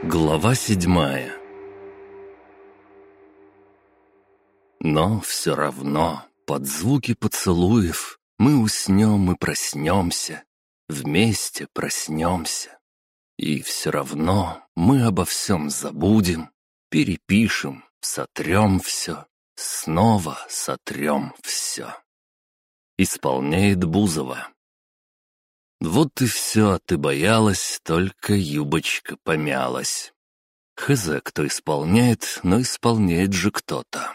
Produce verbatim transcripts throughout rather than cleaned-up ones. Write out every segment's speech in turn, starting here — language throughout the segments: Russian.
Глава седьмая. Но все равно, под звуки поцелуев, мы уснем и проснемся, вместе проснемся. И все равно мы обо всем забудем, перепишем, сотрем все, снова сотрем все. Исполняет Бузова. Вот и все, ты боялась, только юбочка помялась. Хз, кто исполняет, но исполняет же кто-то.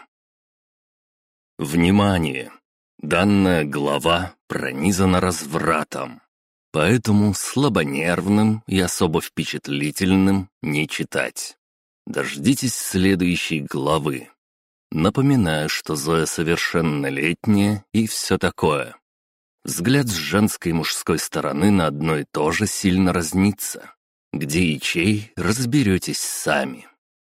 Внимание! Данная глава пронизана развратом, поэтому слабонервным и особо впечатлительным не читать. Дождитесь следующей главы. Напоминаю, что Зоя совершеннолетняя и все такое. Взгляд с женской и мужской стороны на одно и то же сильно разнится. Где и чей, разберетесь сами.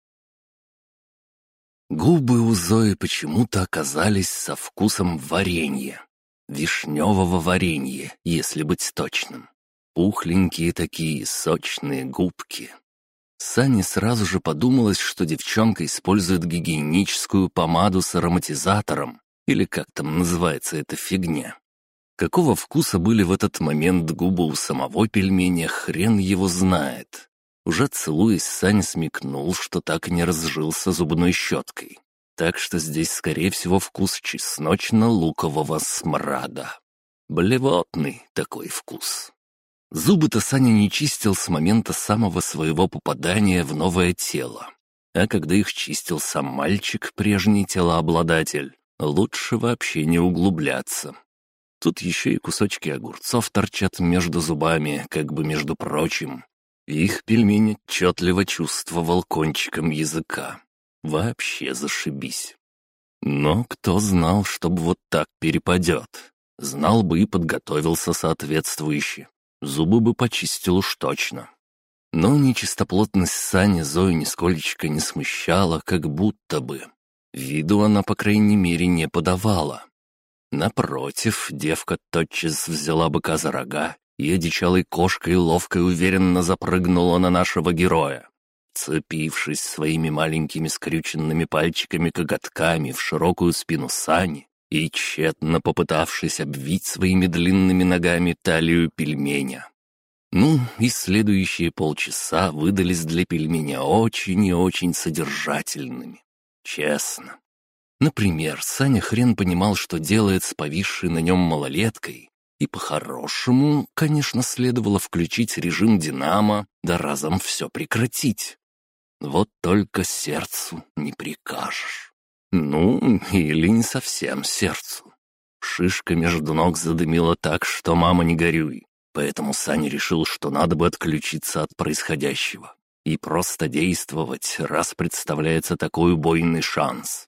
Губы у Зои почему-то оказались со вкусом варенья. Вишневого варенья, если быть точным. Пухленькие такие сочные губки. Сане сразу же подумалось, что девчонка использует гигиеническую помаду с ароматизатором, или как там называется эта фигня. Какого вкуса были в этот момент губы у самого пельменя, хрен его знает. Уже целуясь, Саня смекнул, что так и не разжился зубной щеткой. Так что здесь, скорее всего, вкус чесночно-лукового смрада. Блевотный такой вкус. Зубы-то Саня не чистил с момента самого своего попадания в новое тело. А когда их чистил сам мальчик, прежний телообладатель, лучше вообще не углубляться. Тут еще и кусочки огурцов торчат между зубами, как бы между прочим. Их пельмень отчетливо чувствовал кончиком языка. Вообще зашибись. Но кто знал, чтобы вот так перепадет? Знал бы и подготовился соответствующе. Зубы бы почистил уж точно. Но нечистоплотность Сани Зою нисколечко не смущала, как будто бы. Виду она, по крайней мере, не подавала. Напротив, девка тотчас взяла быка за рога и одичалой кошкой ловко и уверенно запрыгнула на нашего героя. Цепившись своими маленькими скрюченными пальчиками-коготками в широкую спину Сани и тщетно попытавшись обвить своими длинными ногами талию пельменя. Ну, и следующие полчаса выдались для пельменя очень и очень содержательными. Честно. Например, Саня хрен понимал, что делает с повисшей на нем малолеткой, и по-хорошему, конечно, следовало включить режим «Динамо», да разом все прекратить. Вот только сердцу не прикажешь. Ну, или не совсем сердцу. Шишка между ног задымила так, что мама не горюй, поэтому Саня решил, что надо бы отключиться от происходящего и просто действовать, раз представляется такой убойный шанс.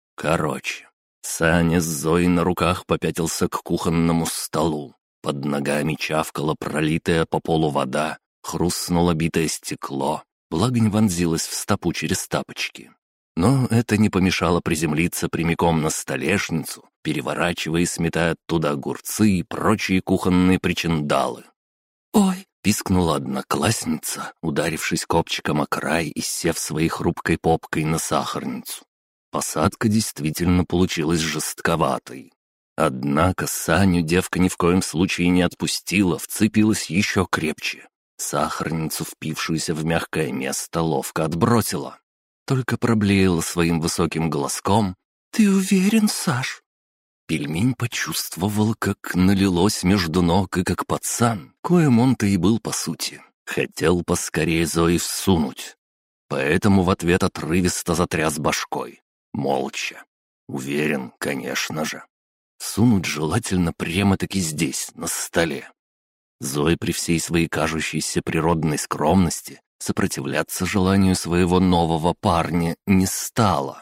Короче, Саня с Зоей на руках попятился к кухонному столу. Под ногами чавкала пролитая по полу вода, хрустнуло битое стекло, благо не вонзилось в стопу через тапочки. Но это не помешало приземлиться прямиком на столешницу, переворачивая и сметая оттуда огурцы и прочие кухонные причиндалы. «Ой!» — пискнула одноклассница, ударившись копчиком о край и сев своей хрупкой попкой на сахарницу. Посадка действительно получилась жестковатой. Однако Саню девка ни в коем случае не отпустила, вцепилась еще крепче. Сахарницу, впившуюся в мягкое место, ловко отбросила. Только проблеяла своим высоким голоском: «Ты уверен, Саш?» Пельмень почувствовал, как налилось между ног, и как пацан, коим он-то и был по сути. Хотел поскорее Зои всунуть. Поэтому в ответ отрывисто затряс башкой. Молча. Уверен, конечно же. Сунуть желательно прямо-таки здесь, на столе. Зоя при всей своей кажущейся природной скромности сопротивляться желанию своего нового парня не стала.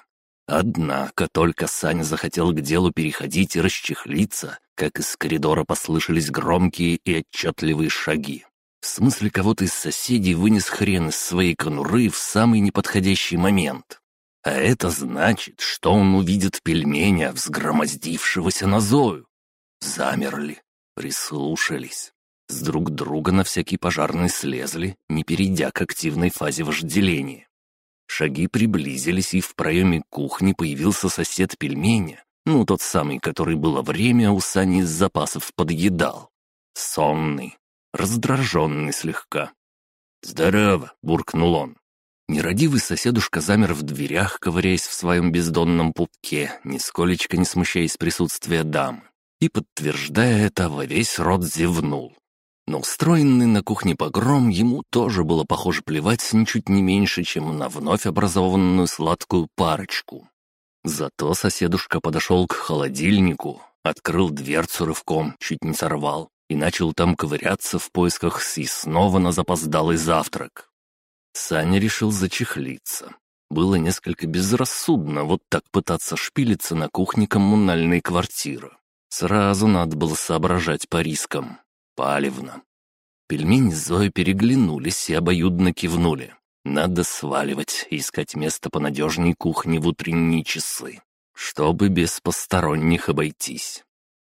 Однако только Саня захотел к делу переходить и расчехлиться, как из коридора послышались громкие и отчетливые шаги. В смысле, кого-то из соседей вынес хрен из своей конуры в самый неподходящий момент. А это значит, что он увидит пельменя, взгромоздившегося на Зою. Замерли, прислушались. С друг друга на всякий пожарный слезли, не перейдя к активной фазе вожделения. Шаги приблизились, и в проеме кухни появился сосед пельменя, ну, тот самый, который было время у Сани из запасов подъедал. Сонный, раздраженный слегка. «Здорово!» — буркнул он. Нерадивый соседушка замер в дверях, ковыряясь в своем бездонном пупке, нисколечко не смущаясь присутствия дамы, и, подтверждая это, во весь рот зевнул. Но устроенный на кухне погром ему тоже было, похоже, плевать ничуть не меньше, чем на вновь образованную сладкую парочку. Зато соседушка подошел к холодильнику, открыл дверцу рывком, чуть не сорвал, и начал там ковыряться в поисках съестного на запоздалый завтрак. Саня решил зачехлиться. Было несколько безрассудно вот так пытаться шпилиться на кухне коммунальной квартиры. Сразу надо было соображать по рискам. Палевно. Пельмени с Зоей переглянулись и обоюдно кивнули. Надо сваливать и искать место понадежней кухни в утренние часы, чтобы без посторонних обойтись.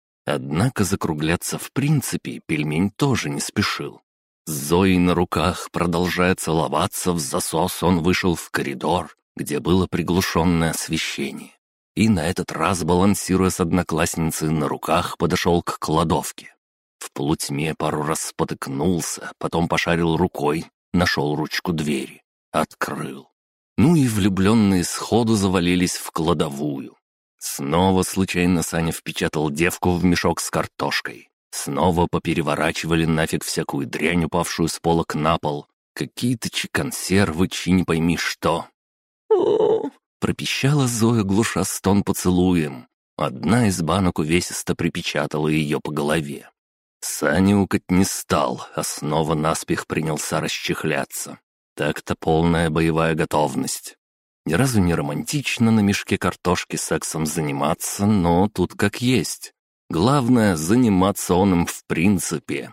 Однако закругляться в принципе пельмень тоже не спешил. С Зоей на руках, продолжая целоваться в засос, он вышел в коридор, где было приглушенное освещение. И на этот раз, балансируя с одноклассницей на руках, подошел к кладовке. В полутьме пару раз спотыкнулся, потом пошарил рукой, нашел ручку двери, открыл. Ну и влюбленные сходу завалились в кладовую. Снова случайно Саня впечатал девку в мешок с картошкой. Снова попереворачивали нафиг всякую дрянь, упавшую с полок на пол. Какие-то чи-консервы, чи не пойми что. «О-о-о!» — пропищала Зоя, глуша стон поцелуем. Одна из банок увесисто припечатала ее по голове. Саня укать не стал, а снова наспех принялся расчехляться. Так-то полная боевая готовность. Ни разу не романтично на мешке картошки сексом заниматься, но тут как есть. Главное, заниматься он им в принципе.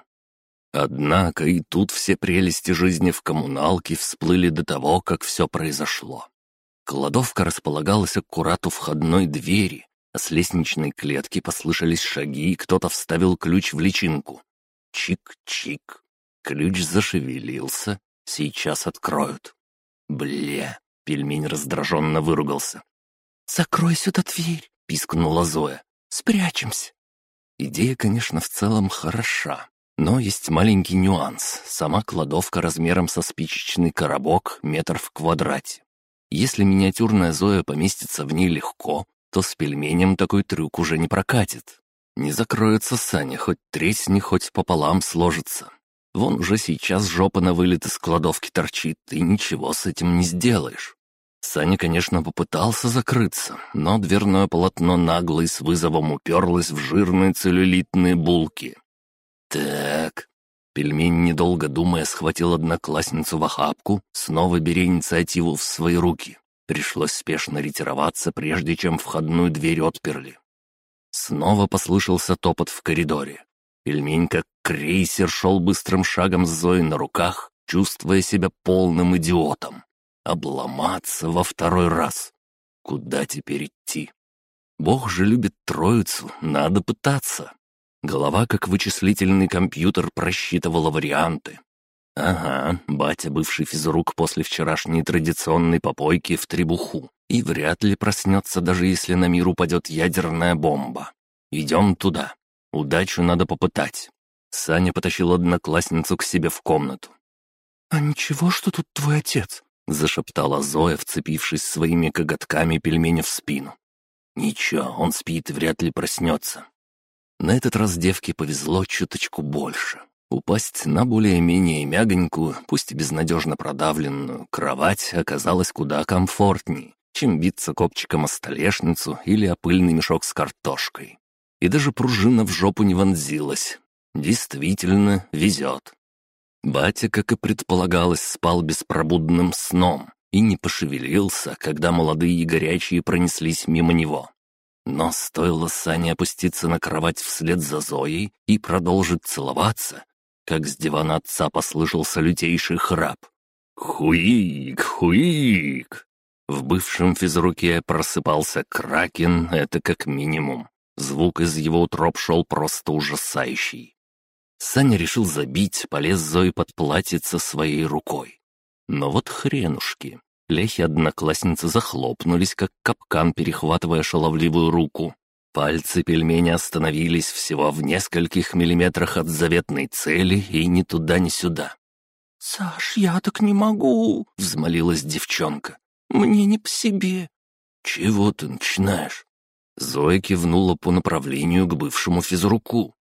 Однако и тут все прелести жизни в коммуналке всплыли до того, как все произошло. Кладовка располагалась аккурат у входной двери, а с лестничной клетки послышались шаги, и кто-то вставил ключ в личинку. Чик-чик. Ключ зашевелился. Сейчас откроют. Бля, пельмень раздраженно выругался. «Закрой сюда дверь!» — пискнула Зоя. «Спрячемся!» Идея, конечно, в целом хороша, но есть маленький нюанс. Сама кладовка размером со спичечный коробок, метр в квадрате. Если миниатюрная Зоя поместится в ней легко, то с пельменем такой трюк уже не прокатит. Не закроется Саня, хоть тресни, хоть пополам сложится. Вон уже сейчас жопа на вылет из кладовки торчит, и ничего с этим не сделаешь. Саня, конечно, попытался закрыться, но дверное полотно нагло и с вызовом уперлось в жирные целлюлитные булки. Так, пельмень, недолго думая, схватил одноклассницу в охапку, снова беря инициативу в свои руки. Пришлось спешно ретироваться, прежде чем входную дверь отперли. Снова послышался топот в коридоре. Пельмень, как крейсер, шел быстрым шагом с Зоей на руках, чувствуя себя полным идиотом. Обломаться во второй раз. Куда теперь идти? Бог же любит троицу, надо пытаться. Голова, как вычислительный компьютер, просчитывала варианты. Ага, батя, бывший физрук после вчерашней традиционной попойки, в требуху. И вряд ли проснется, даже если на мир упадет ядерная бомба. Идем туда. Удачу надо попытать. Саня потащил одноклассницу к себе в комнату. «А ничего, что тут твой отец?» — зашептала Зоя, вцепившись своими коготками пельменя в спину. «Ничего, он спит и вряд ли проснется». На этот раз девке повезло чуточку больше. Упасть на более-менее мягонькую, пусть и безнадежно продавленную, кровать оказалась куда комфортней, чем биться копчиком о столешницу или о пыльный мешок с картошкой. И даже пружина в жопу не вонзилась. Действительно, везет. Батя, как и предполагалось, спал беспробудным сном и не пошевелился, когда молодые и горячие пронеслись мимо него. Но стоило Сане опуститься на кровать вслед за Зоей и продолжить целоваться, как с дивана отца послышался лютейший храп. «Хуик, хуик!» В бывшем физруке просыпался кракен, это как минимум. Звук из его утроб шел просто ужасающий. Саня решил забить, полез Зои под платьице своей рукой. Но вот хренушки. Ляхи одноклассницы захлопнулись, как капкан, перехватывая шаловливую руку. Пальцы пельменя остановились всего в нескольких миллиметрах от заветной цели и ни туда, ни сюда. «Саш, я так не могу!» — взмолилась девчонка. «Мне не по себе». «Чего ты начинаешь?» Зоя кивнула по направлению к бывшему физруку.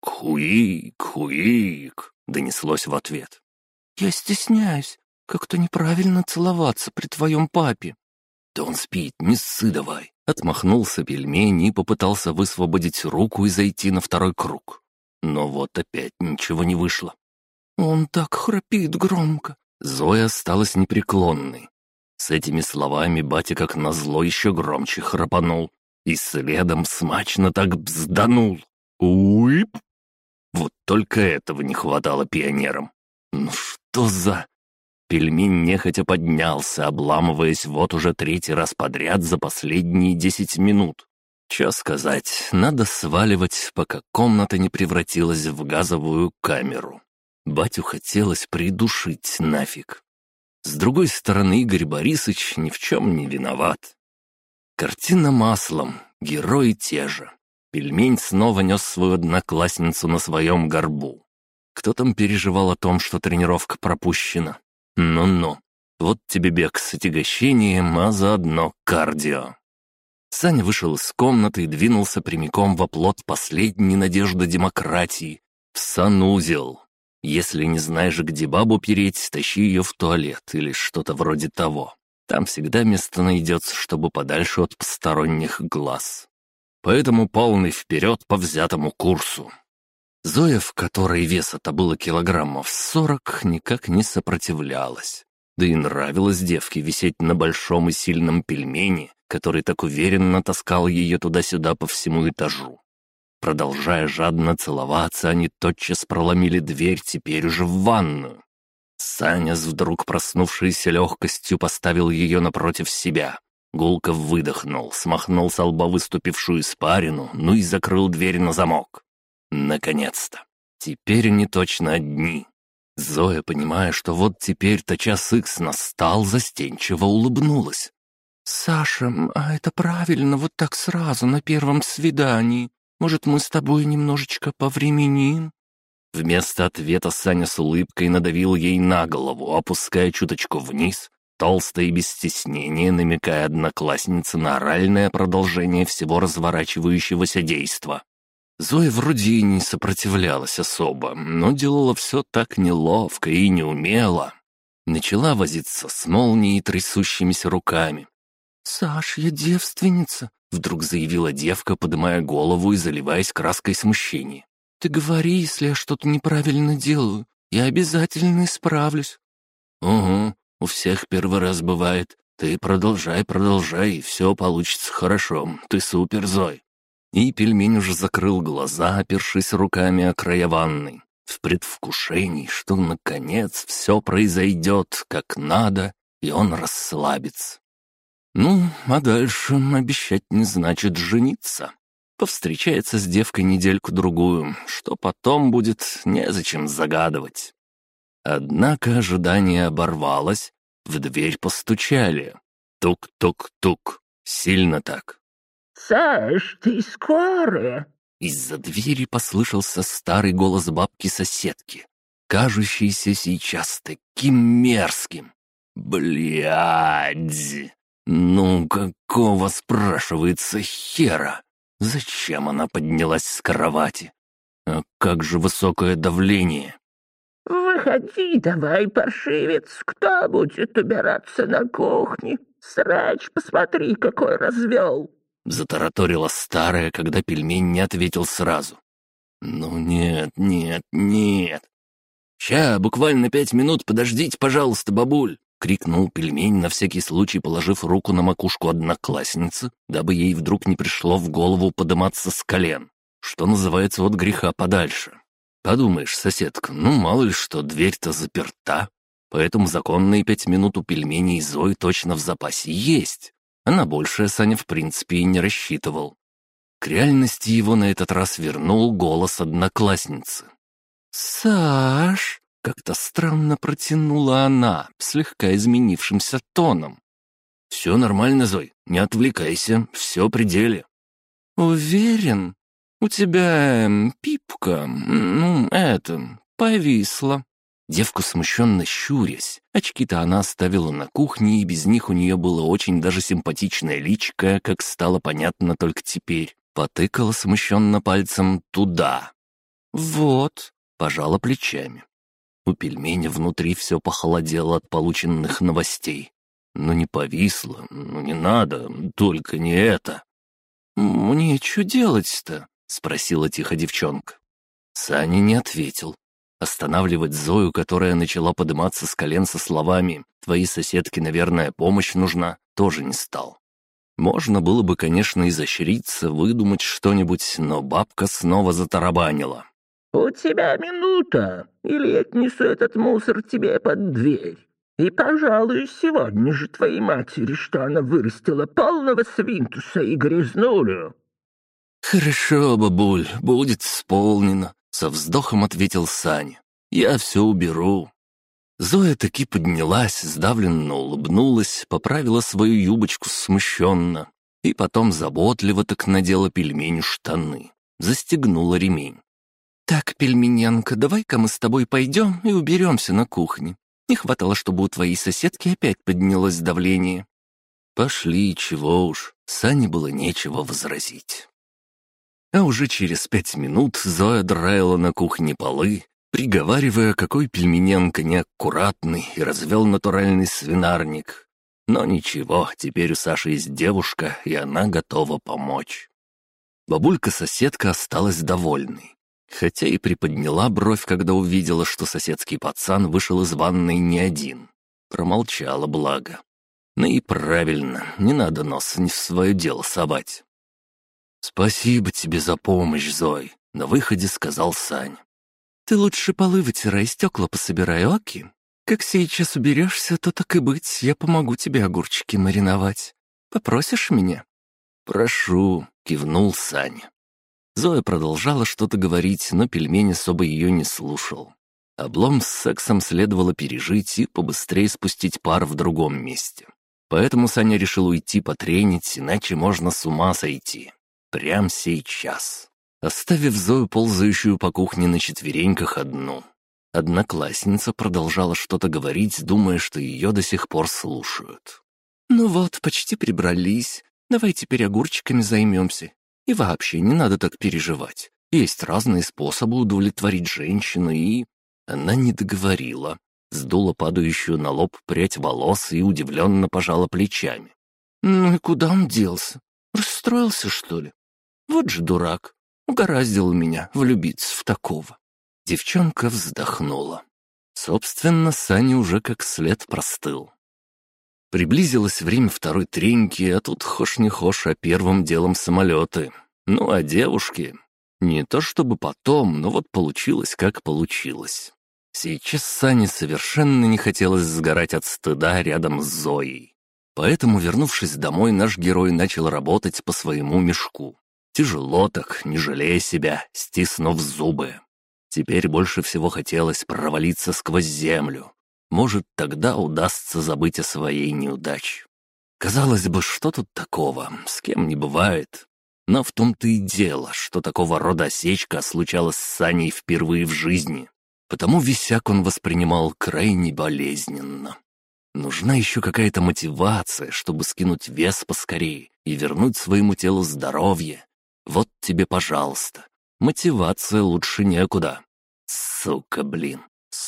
«Кхуик, кхуик!» — донеслось в ответ. «Я стесняюсь. Как-то неправильно целоваться при твоем папе». «Да он спит, не ссы давай!» Отмахнулся пельмень и попытался высвободить руку и зайти на второй круг. Но вот опять ничего не вышло. «Он так храпит громко». Зоя осталась непреклонной. С этими словами батя как назло еще громче храпанул. И следом смачно так бзданул. Уип! Вот только этого не хватало пионерам. Ну что за... Пельмень нехотя поднялся, обламываясь вот уже третий раз подряд за последние десять минут. Чё сказать, надо сваливать, пока комната не превратилась в газовую камеру. Батю хотелось придушить нафиг. С другой стороны, Игорь Борисович ни в чем не виноват. Картина маслом, герои те же. Пельмень снова нес свою одноклассницу на своем горбу. Кто там переживал о том, что тренировка пропущена? Ну-ну, вот тебе бег с отягощением, а заодно кардио. Саня вышел из комнаты и двинулся прямиком в оплот последней надежды демократии — в санузел. Если не знаешь, где бабу переть, тащи ее в туалет или что-то вроде того. Там всегда место найдется, чтобы подальше от посторонних глаз. Поэтому полный вперед по взятому курсу. Зоя, в которой веса-то было килограммов сорок, никак не сопротивлялась. Да и нравилось девке висеть на большом и сильном пельмени, который так уверенно таскал ее туда-сюда по всему этажу. Продолжая жадно целоваться, они тотчас проломили дверь теперь уже в ванную. Саня с вдруг проснувшейся легкостью поставил ее напротив себя. Гулко выдохнул, смахнул со лба выступившую испарину, ну и закрыл дверь на замок. Наконец-то. Теперь они точно одни. Зоя, понимая, что вот теперь-то час икс настал, застенчиво улыбнулась. «Саша, а это правильно, вот так сразу, на первом свидании? Может, мы с тобой немножечко повременим?» Вместо ответа Саня с улыбкой надавил ей на голову, опуская чуточку вниз, толсто и без стеснения намекая однокласснице на оральное продолжение всего разворачивающегося действа. Зоя вроде и не сопротивлялась особо, но делала все так неловко и неумело. Начала возиться с молнией трясущимися руками. «Саш, я девственница», — вдруг заявила девка, поднимая голову и заливаясь краской смущения. «Ты говори, если я что-то неправильно делаю. Я обязательно исправлюсь». «Угу, у всех первый раз бывает. Ты продолжай, продолжай, и все получится хорошо. Ты супер, Зой». И пельмень уже закрыл глаза, опершись руками о края ванны, в предвкушении, что, наконец, все произойдет как надо, и он расслабится. Ну, а дальше обещать не значит жениться. Повстречается с девкой недельку-другую, что потом будет, незачем загадывать. Однако ожидание оборвалось, в дверь постучали. Тук-тук-тук, сильно так. «Саш, ты скоро?» Из-за двери послышался старый голос бабки-соседки, кажущийся сейчас таким мерзким. Блядь! Ну какого, спрашивается, хера? Зачем она поднялась с кровати? А как же высокое давление? «Выходи давай, паршивец, кто будет убираться на кухне? Срач, посмотри, какой развел!» Затараторила старая, когда пельмень не ответил сразу. «Ну нет, нет, нет!» «Ща, буквально пять минут, подождите, пожалуйста, бабуль!» — крикнул пельмень, на всякий случай положив руку на макушку одноклассницы, дабы ей вдруг не пришло в голову подыматься с колен, что называется, от греха подальше. Подумаешь, соседка, ну мало ли что, дверь-то заперта, поэтому законные пять минут у пельменей и Зои точно в запасе есть. А на большее Саня в принципе и не рассчитывал. К реальности его на этот раз вернул голос одноклассницы. «Саш!» — как-то странно протянула она, слегка изменившимся тоном. «Все нормально, Зой, не отвлекайся, все при деле». «Уверен? У тебя эм, пипка, ну, это, повисла». Девку смущенно щурясь, очки-то она оставила на кухне, и без них у нее было очень даже симпатичное личико, как стало понятно только теперь. Потыкала смущенно пальцем туда. «Вот», — пожала плечами. У пельменя внутри все похолодело от полученных новостей. «Ну не повисло, ну не надо, только не это». «Мне что делать-то?» — спросила тихо девчонка. Саня не ответил. Останавливать Зою, которая начала подниматься с колен со словами «Твоей соседке, наверное, помощь нужна», тоже не стал. Можно было бы, конечно, изощриться, выдумать что-нибудь, но бабка снова затарабанила. «У тебя минута, или я отнесу этот мусор тебе под дверь. И, пожалуй, сегодня же твоей матери, что она вырастила полного свинтуса и грязнулю». «Хорошо, бабуль, будет исполнено», — со вздохом ответил Саня. «Я все уберу». Зоя таки поднялась, сдавленно улыбнулась, поправила свою юбочку смущенно и потом заботливо так надела пельменю штаны, застегнула ремень. «Так, пельменянка, давай-ка мы с тобой пойдем и уберемся на кухне. Не хватало, чтобы у твоей соседки опять поднялось давление». «Пошли, чего уж», Сане было нечего возразить. А уже через пять минут Зоя драила на кухне полы, приговаривая, какой пельмененко неаккуратный, и развел натуральный свинарник. Но ничего, теперь у Саши есть девушка, и она готова помочь. Бабулька-соседка осталась довольной, хотя и приподняла бровь, когда увидела, что соседский пацан вышел из ванной не один. Промолчала, благо. Ну и правильно, не надо нос не в свое дело совать. «Спасибо тебе за помощь, Зой», — на выходе сказал Сань. «Ты лучше полы вытирай, стекла пособирай, оки. Как сейчас уберешься, то так и быть, я помогу тебе огурчики мариновать. Попросишь меня?» «Прошу», — кивнул Саня. Зоя продолжала что-то говорить, но пельмень особо ее не слушал. Облом с сексом следовало пережить и побыстрее спустить пар в другом месте. Поэтому Саня решил уйти потренить, иначе можно с ума сойти. Прям сейчас. Оставив Зою, ползающую по кухне на четвереньках, одну. Одноклассница продолжала что-то говорить, думая, что ее до сих пор слушают. «Ну вот, почти прибрались. Давай теперь огурчиками займемся. И вообще, не надо так переживать. Есть разные способы удовлетворить женщину и...» Она не договорила, сдула падающую на лоб прядь волос и удивленно пожала плечами. «Ну и куда он делся? Расстроился, что ли? Вот же дурак. Угораздило меня влюбиться в такого». Девчонка вздохнула. Собственно, Саня уже как след простыл. Приблизилось время второй треньки, а тут хошь не хошь, а первым делом самолеты. Ну, а девушки... Не то чтобы потом, но вот получилось, как получилось. Сейчас Сане совершенно не хотелось сгорать от стыда рядом с Зоей. Поэтому, вернувшись домой, наш герой начал работать по своему мешку. Тяжело так, не жалея себя, стиснув зубы. Теперь больше всего хотелось провалиться сквозь землю. Может, тогда удастся забыть о своей неудаче. Казалось бы, что тут такого, с кем не бывает. Но в том-то и дело, что такого рода осечка случалась с Саней впервые в жизни. Потому висяк он воспринимал крайне болезненно. Нужна еще какая-то мотивация, чтобы скинуть вес поскорее и вернуть своему телу здоровье. Вот тебе, пожалуйста. Мотивация лучше некуда. Сука, блин,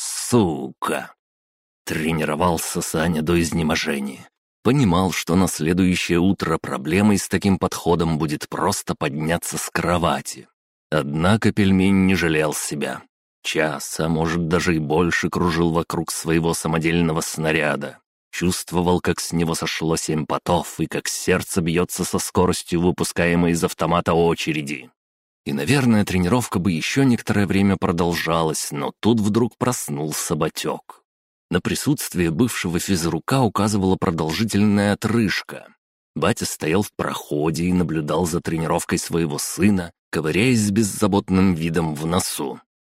сука. Тренировался Саня до изнеможения. Понимал, что на следующее утро проблемой с таким подходом будет просто подняться с кровати. Однако пельмень не жалел себя. Час, а может даже и больше, кружил вокруг своего самодельного снаряда. Чувствовал, как с него сошло семь потов и как сердце бьется со скоростью выпускаемой из автомата очереди. И, наверное, тренировка бы еще некоторое время продолжалась, но тут вдруг проснулся батек. На присутствие бывшего физрука указывала продолжительная отрыжка. Батя стоял в проходе и наблюдал за тренировкой своего сына, ковыряясь с беззаботным видом в носу.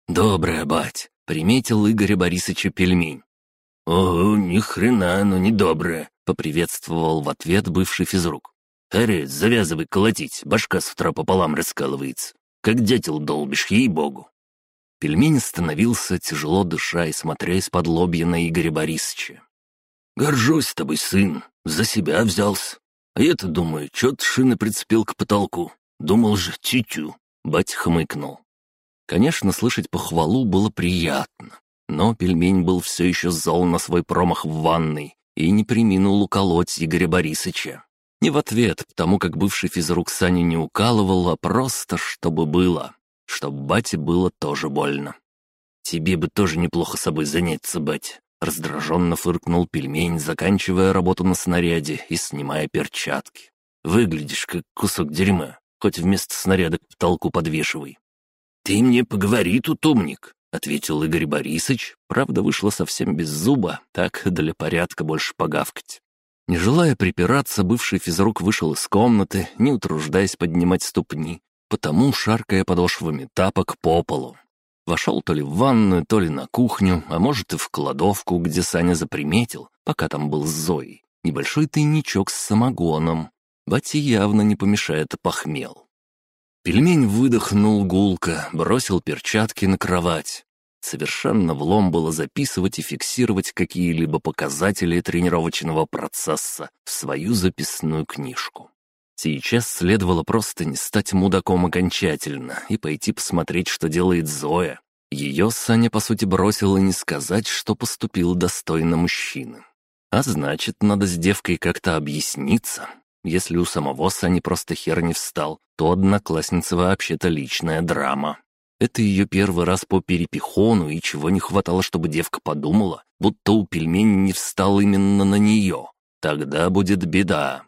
«Добрая, бать», — приметил Игоря Борисовича пельмень. «Ого, ни хрена оно не доброе», — поприветствовал в ответ бывший физрук. «Харец, завязывай колотить, башка с утра пополам раскалывается. Как дятел долбишь, ей-богу». Пельмень остановился, тяжело дыша и смотря из-под лобья на Игоря Борисовича. «Горжусь тобой, сын, за себя взялся. А я-то думаю, чё ты шины прицепил к потолку? Думал же, тю-тю». Батя хмыкнул. Конечно, слышать похвалу было приятно, но пельмень был все еще зол на свой промах в ванной и не преминул уколоть Игоря Борисовича. Не в ответ, потому как бывший физрук Саню не укалывал, а просто чтобы было. Чтоб бате было тоже больно. «Тебе бы тоже неплохо собой заняться, бать», — раздраженно фыркнул пельмень, заканчивая работу на снаряде и снимая перчатки. «Выглядишь как кусок дерьма, хоть вместо снаряда к потолку подвешивай». «Ты мне поговори тут, умник», — ответил Игорь Борисович. Правда, вышло совсем без зуба, так для порядка больше погавкать. Не желая припираться, бывший физрук вышел из комнаты, не утруждаясь поднимать ступни, потому шаркая подошвами тапок по полу. Вошел то ли в ванную, то ли на кухню, а может и в кладовку, где Саня заприметил, пока там был с Зоей, небольшой тайничок с самогоном. Бате явно не помешает, опохмел. Пельмень выдохнул гулко, бросил перчатки на кровать. Совершенно влом было записывать и фиксировать какие-либо показатели тренировочного процесса в свою записную книжку. Сейчас следовало просто не стать мудаком окончательно и пойти посмотреть, что делает Зоя. Ее Саня, по сути, бросил, и не сказать, что поступил достойно мужчины. А значит, надо с девкой как-то объясниться. Если у самого Сани просто хер не встал, то одноклассница вообще-то личная драма. Это ее первый раз по перепихону, и чего не хватало, чтобы девка подумала, будто у пельмени не встал именно на нее. Тогда будет беда.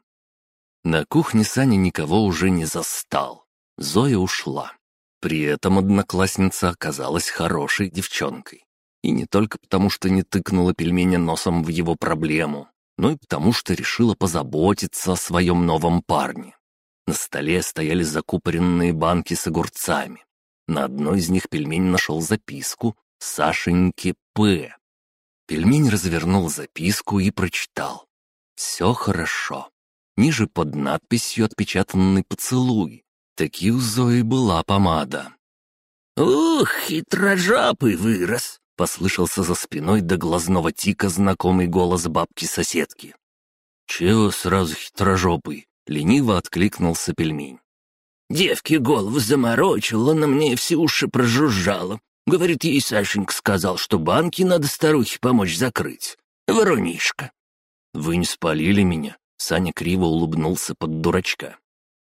На кухне Саня никого уже не застал. Зоя ушла. При этом одноклассница оказалась хорошей девчонкой. И не только потому, что не тыкнула пельменя носом в его проблему, но и потому, что решила позаботиться о своем новом парне. На столе стояли закупоренные банки с огурцами. На одной из них пельмень нашел записку «Сашеньке П». Пельмень развернул записку и прочитал. «Все хорошо». Ниже под надписью отпечатанный поцелуй. Таки у Зои была помада. «Ух, хитрожопый вырос!» — послышался за спиной до глазного тика знакомый голос бабки-соседки. «Чего сразу хитрожопый?» — лениво откликнулся пельмень. «Девке голову заморочил, она мне все уши прожужжала. Говорит, ей Сашенька сказал, что банки надо старухе помочь закрыть. Врунишка». «Вы не спалили меня?» — Саня криво улыбнулся под дурачка.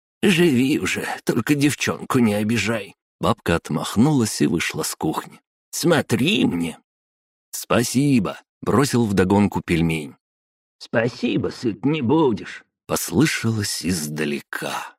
«Живи уже, только девчонку не обижай». Бабка отмахнулась и вышла с кухни. «Смотри мне». «Спасибо», — бросил вдогонку пельмень. «Спасибо, сыт не будешь», — послышалось издалека.